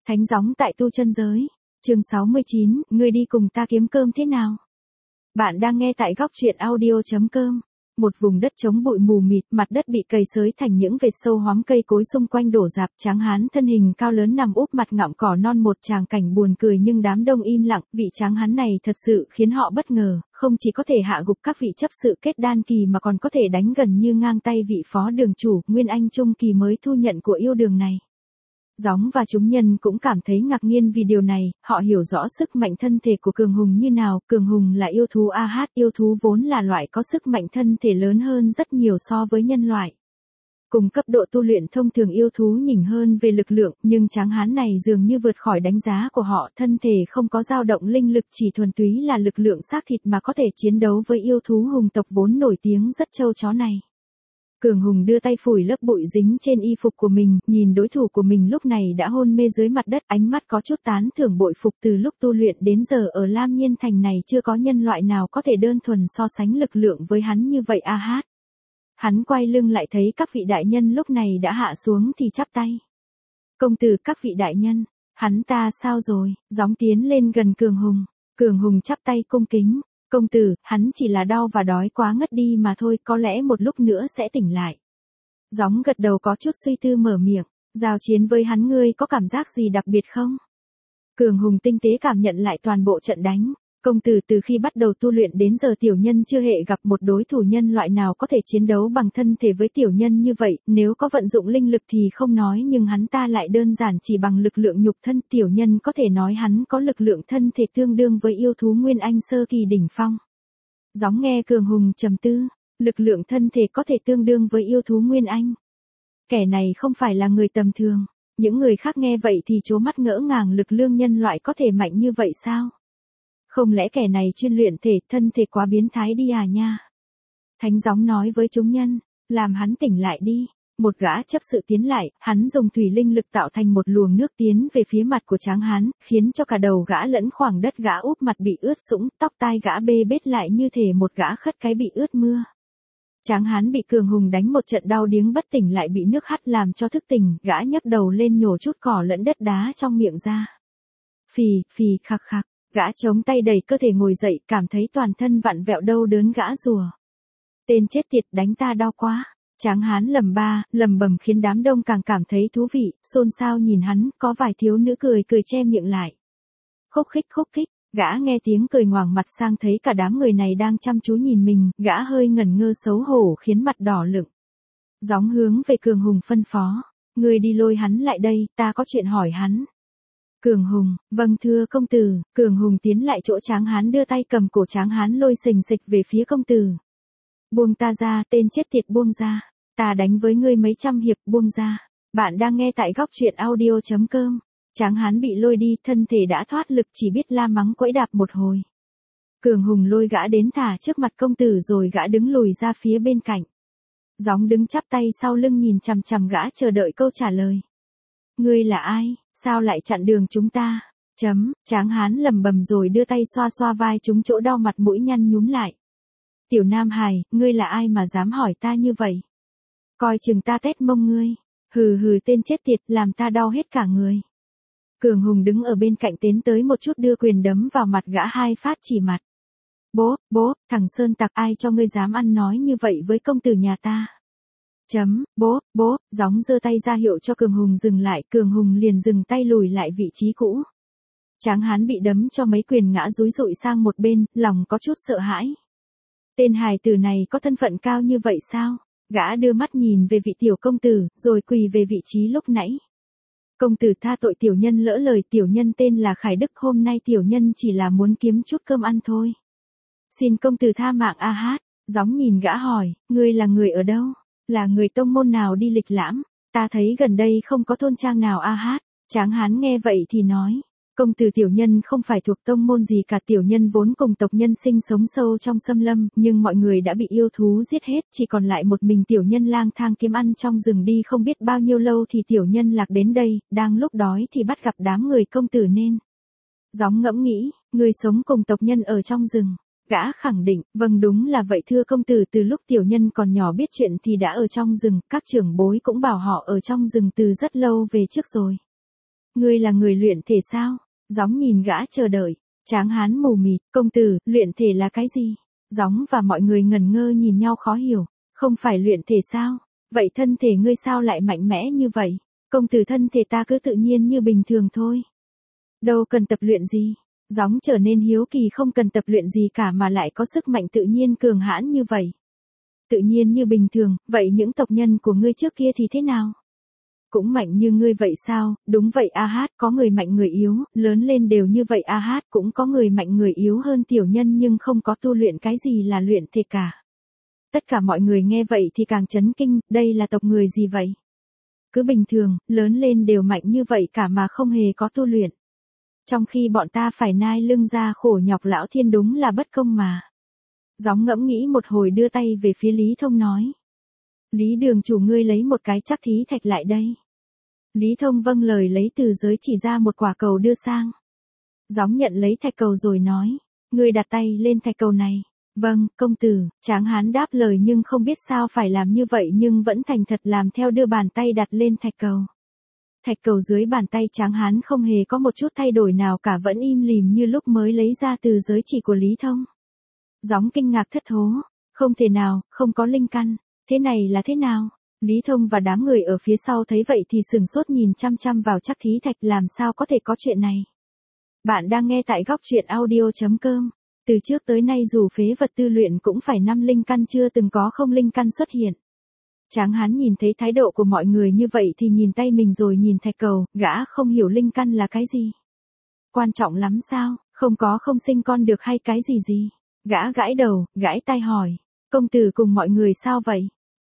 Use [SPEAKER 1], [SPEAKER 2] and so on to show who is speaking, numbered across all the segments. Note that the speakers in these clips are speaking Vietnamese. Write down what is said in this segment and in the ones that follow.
[SPEAKER 1] Thánh gióng tại tu chân giới. Chương 69, ngươi đi cùng ta kiếm cơm thế nào? Bạn đang nghe tại góc truyện audio.com. Một vùng đất trống bụi mù mịt, mặt đất bị cày xới thành những vệt sâu hoắm, cây cối xung quanh đổ rạp, tráng hán thân hình cao lớn nằm úp mặt ngậm cỏ non, một tràng cảnh buồn cười nhưng đám đông im lặng. Vị tráng hán này thật sự khiến họ bất ngờ, không chỉ có thể hạ gục các vị chấp sự kết đan kỳ mà còn có thể đánh gần như ngang tay vị phó đường chủ Nguyên Anh trung kỳ mới thu nhận của yêu đường này. Gióng và chúng nhân cũng cảm thấy ngạc nhiên vì điều này, họ hiểu rõ sức mạnh thân thể của Cường Hùng như nào. Cường Hùng là yêu thú AH, yêu thú vốn là loại có sức mạnh thân thể lớn hơn rất nhiều so với nhân loại. Cùng cấp độ tu luyện thông thường yêu thú nhỉnh hơn về lực lượng, nhưng tráng hán này dường như vượt khỏi đánh giá của họ, thân thể không có dao động linh lực, chỉ thuần túy là lực lượng xác thịt mà có thể chiến đấu với yêu thú hùng tộc vốn nổi tiếng rất trâu chó này. Cường Hùng đưa tay phủi lớp bụi dính trên y phục của mình, nhìn đối thủ của mình lúc này đã hôn mê dưới mặt đất, ánh mắt có chút tán thưởng bội phục. Từ lúc tu luyện đến giờ ở Lam Nhiên Thành này chưa có nhân loại nào có thể đơn thuần so sánh lực lượng với hắn như vậy AH. Hắn quay lưng lại thấy các vị đại nhân lúc này đã hạ xuống thì chắp tay. Công tử, các vị đại nhân, hắn ta sao rồi? Gióng tiến lên gần Cường Hùng. Cường Hùng chắp tay cung kính. Công tử, hắn chỉ là đau và đói quá ngất đi mà thôi, có lẽ một lúc nữa sẽ tỉnh lại. Gióng gật đầu có chút suy tư mở miệng. Giao chiến với hắn ngươi có cảm giác gì đặc biệt không? Cường Hùng tinh tế cảm nhận lại toàn bộ trận đánh. Công tử, từ khi bắt đầu tu luyện đến giờ tiểu nhân chưa hề gặp một đối thủ nhân loại nào có thể chiến đấu bằng thân thể với tiểu nhân như vậy, nếu có vận dụng linh lực thì không nói, nhưng hắn ta lại đơn giản chỉ bằng lực lượng nhục thân. Tiểu nhân có thể nói hắn có lực lượng thân thể tương đương với yêu thú Nguyên Anh sơ kỳ đỉnh phong. Gióng nghe Cường Hùng trầm tư, lực lượng thân thể có thể tương đương với yêu thú Nguyên Anh. Kẻ này không phải là người tầm thường. Những người khác nghe vậy thì trố mắt ngỡ ngàng, lực lượng nhân loại có thể mạnh như vậy sao? Không lẽ kẻ này chuyên luyện thể, thân thể quá biến thái đi à nha? Thánh gióng nói với chúng nhân, làm hắn tỉnh lại đi. Một gã chấp sự tiến lại, hắn dùng thủy linh lực tạo thành một luồng nước tiến về phía mặt của tráng hán, khiến cho cả đầu gã lẫn khoảng đất gã úp mặt bị ướt sũng, tóc tai gã bê bết lại như thể một gã khất cái bị ướt mưa. Tráng hán bị Cường Hùng đánh một trận đau điếng bất tỉnh, lại bị nước hắt làm cho thức tỉnh, gã nhấc đầu lên nhổ chút cỏ lẫn đất đá trong miệng ra. Phì, phì, khạc khạc. Gã chống tay đẩy cơ thể ngồi dậy, cảm thấy toàn thân vặn vẹo đau đớn gã rùa. Tên chết tiệt, đánh ta đau quá. Tráng hán lầm bầm khiến đám đông càng cảm thấy thú vị, xôn xao nhìn hắn, có vài thiếu nữ cười che miệng lại. Khúc khích, gã nghe tiếng cười ngoàng mặt sang thấy cả đám người này đang chăm chú nhìn mình, gã hơi ngẩn ngơ xấu hổ khiến mặt đỏ lựng. Gióng hướng về Cường Hùng phân phó, ngươi đi lôi hắn lại đây, ta có chuyện hỏi hắn. Cường Hùng, vâng thưa công tử. Cường Hùng tiến lại chỗ tráng hán, đưa tay cầm cổ tráng hán lôi xình xịch về phía công tử. Buông ta ra, tên chết tiệt, buông ra. Ta đánh với ngươi mấy trăm hiệp, buông ra. Bạn đang nghe tại góc truyện audio.com. Tráng hán bị lôi đi, thân thể đã thoát lực, chỉ biết la mắng quẫy đạp một hồi. Cường Hùng lôi gã đến thả trước mặt công tử rồi gã đứng lùi ra phía bên cạnh. Gióng đứng chắp tay sau lưng nhìn chằm chằm gã chờ đợi câu trả lời. Ngươi là ai? Sao lại chặn đường chúng ta? Tráng hán lầm bầm rồi đưa tay xoa xoa vai chúng chỗ đau, mặt mũi nhăn nhúm lại. Tiểu Nam Hải, ngươi là ai mà dám hỏi ta như vậy? Coi chừng ta tét mông ngươi. Hừ, tên chết tiệt, làm ta đau hết cả người. Cường Hùng đứng ở bên cạnh tiến tới một chút, đưa quyền đấm vào mặt gã 2 phát chỉ mặt. Bố, thằng Sơn Tặc, ai cho ngươi dám ăn nói như vậy với công tử nhà ta? Bố, gióng giơ tay ra hiệu cho Cường Hùng dừng lại, Cường Hùng liền dừng tay lùi lại vị trí cũ. Tráng hán bị đấm cho mấy quyền ngã rúi rụi sang một bên, lòng có chút sợ hãi. Tên hài tử này có thân phận cao như vậy sao? Gã đưa mắt nhìn về vị tiểu công tử, rồi quỳ về vị trí lúc nãy. Công tử tha tội, tiểu nhân lỡ lời, tiểu nhân tên là Khải Đức, hôm nay tiểu nhân chỉ là muốn kiếm chút cơm ăn thôi. Xin công tử tha mạng AH. Gióng nhìn gã hỏi, ngươi là người ở đâu? Là người tông môn nào đi lịch lãm? Ta thấy gần đây không có thôn trang nào AH. Tráng hán nghe vậy thì nói, công tử, tiểu nhân không phải thuộc tông môn gì cả, tiểu nhân vốn cùng tộc nhân sinh sống sâu trong xâm lâm, nhưng mọi người đã bị yêu thú giết hết, chỉ còn lại một mình tiểu nhân lang thang kiếm ăn trong rừng, đi không biết bao nhiêu lâu thì tiểu nhân lạc đến đây, đang lúc đói thì bắt gặp đám người công tử nên. Gióng ngẫm nghĩ, người sống cùng tộc nhân ở trong rừng. Gã khẳng định, vâng đúng là vậy thưa công tử, từ lúc tiểu nhân còn nhỏ biết chuyện thì đã ở trong rừng, các trưởng bối cũng bảo họ ở trong rừng từ rất lâu về trước rồi. Ngươi là người luyện thể sao? Gióng nhìn gã chờ đợi. Tráng hán mù mịt, công tử, luyện thể là cái gì? Gióng và mọi người ngẩn ngơ nhìn nhau khó hiểu. Không phải luyện thể sao? Vậy thân thể ngươi sao lại mạnh mẽ như vậy? Công tử, thân thể ta cứ tự nhiên như bình thường thôi. Đâu cần tập luyện gì. Gióng trở nên hiếu kỳ, không cần tập luyện gì cả mà lại có sức mạnh tự nhiên cường hãn như vậy. Tự nhiên như bình thường, vậy những tộc nhân của ngươi trước kia thì thế nào? Cũng mạnh như ngươi vậy sao? Đúng vậy a hát, có người mạnh người yếu, lớn lên đều như vậy a hát, cũng có người mạnh người yếu hơn tiểu nhân nhưng không có tu luyện cái gì là luyện thể cả. Tất cả mọi người nghe vậy thì càng chấn kinh, đây là tộc người gì vậy? Cứ bình thường, lớn lên đều mạnh như vậy cả mà không hề có tu luyện. Trong khi bọn ta phải nai lưng ra khổ nhọc, lão thiên đúng là bất công mà. Gióng ngẫm nghĩ một hồi đưa tay về phía Lý Thông nói. Lý đường chủ, ngươi lấy một cái trắc thí thạch lại đây. Lý Thông vâng lời, lấy từ giới chỉ ra một quả cầu đưa sang. Gióng nhận lấy thạch cầu rồi nói. Ngươi đặt tay lên thạch cầu này. Vâng, công tử. Tráng hán đáp lời nhưng không biết sao phải làm như vậy nhưng vẫn thành thật làm theo, đưa bàn tay đặt lên thạch cầu. Thạch cầu dưới bàn tay Tráng hán không hề có một chút thay đổi nào cả, vẫn im lìm như lúc mới lấy ra từ giới chỉ của Lý Thông. Gióng kinh ngạc thất thố. Không thể nào, không có linh căn. Thế này là thế nào? Lý Thông và đám người ở phía sau thấy vậy thì sừng sốt nhìn chăm chăm vào trắc thí thạch, làm sao có thể có chuyện này. Bạn đang nghe tại góc truyện audio.com. Từ trước tới nay dù phế vật tư luyện cũng phải 5 linh căn, chưa từng có không linh căn xuất hiện. Tráng hán nhìn thấy thái độ của mọi người như vậy thì nhìn tay mình rồi nhìn thạch cầu, gã không hiểu linh căn là cái gì. Quan trọng lắm sao, không có không sinh con được hay cái gì gì. Gã gãi đầu, gãi tai hỏi. Công tử cùng mọi người sao vậy?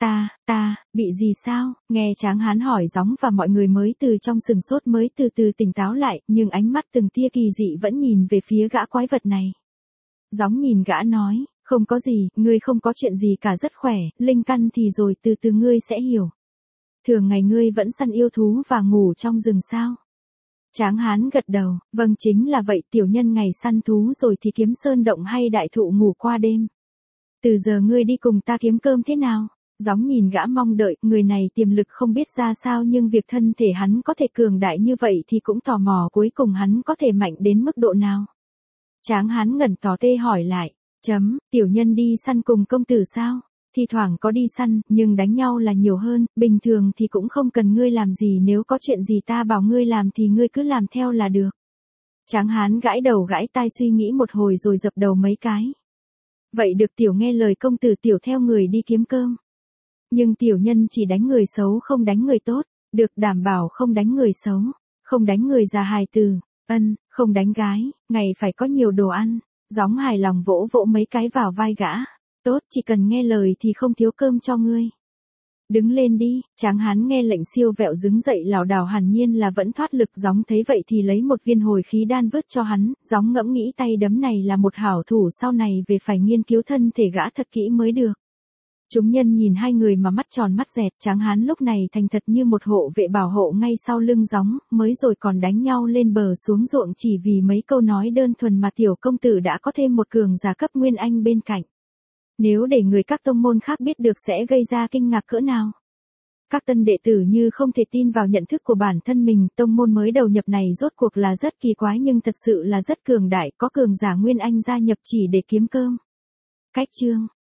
[SPEAKER 1] Ta, bị gì sao? Nghe Tráng hán hỏi, Gióng và mọi người mới từ trong sừng sốt mới từ từ tỉnh táo lại, nhưng ánh mắt từng tia kỳ dị vẫn nhìn về phía gã quái vật này. Gióng nhìn gã nói, không có gì, ngươi không có chuyện gì cả, rất khỏe, linh căn thì rồi từ từ ngươi sẽ hiểu. Thường ngày ngươi vẫn săn yêu thú và ngủ trong rừng sao? Tráng hán gật đầu, vâng chính là vậy, tiểu nhân ngày săn thú rồi thì kiếm sơn động hay đại thụ ngủ qua đêm. Từ giờ ngươi đi cùng ta kiếm cơm thế nào? Gióng nhìn gã mong đợi, người này tiềm lực không biết ra sao nhưng việc thân thể hắn có thể cường đại như vậy thì cũng tò mò cuối cùng hắn có thể mạnh đến mức độ nào. Tráng hán ngẩn tò te hỏi lại, tiểu nhân đi săn cùng công tử sao? Thi thoảng có đi săn, nhưng đánh nhau là nhiều hơn, bình thường thì cũng không cần ngươi làm gì, nếu có chuyện gì ta bảo ngươi làm thì ngươi cứ làm theo là được. Tráng hán gãi đầu gãi tai suy nghĩ một hồi rồi dập đầu mấy cái. Vậy được, tiểu nghe lời công tử, tiểu theo người đi kiếm cơm. Nhưng tiểu nhân chỉ đánh người xấu không đánh người tốt, được đảm bảo không đánh người xấu, không đánh người già hài tử, không đánh gái, ngày phải có nhiều đồ ăn. Gióng hài lòng vỗ vỗ mấy cái vào vai gã. Tốt, chỉ cần nghe lời thì không thiếu cơm cho ngươi. Đứng lên đi. Tráng hán nghe lệnh siêu vẹo đứng dậy lảo đảo, hẳn nhiên là vẫn thoát lực. Gióng thấy vậy thì lấy một viên hồi khí đan vứt cho hắn. Gióng ngẫm nghĩ tay đấm này là một hảo thủ, sau này về phải nghiên cứu thân thể gã thật kỹ mới được. Chúng nhân nhìn hai người mà mắt tròn mắt dẹt. Tráng hán lúc này thành thật như một hộ vệ bảo hộ ngay sau lưng Gióng, mới rồi còn đánh nhau lên bờ xuống ruộng chỉ vì mấy câu nói đơn thuần mà tiểu công tử đã có thêm một cường giả cấp nguyên anh bên cạnh. Nếu để người các tông môn khác biết được sẽ gây ra kinh ngạc cỡ nào. Các tân đệ tử như không thể tin vào nhận thức của bản thân mình, tông môn mới đầu nhập này rốt cuộc là rất kỳ quái nhưng thật sự là rất cường đại, có cường giả nguyên anh gia nhập chỉ để kiếm cơm. Cách chương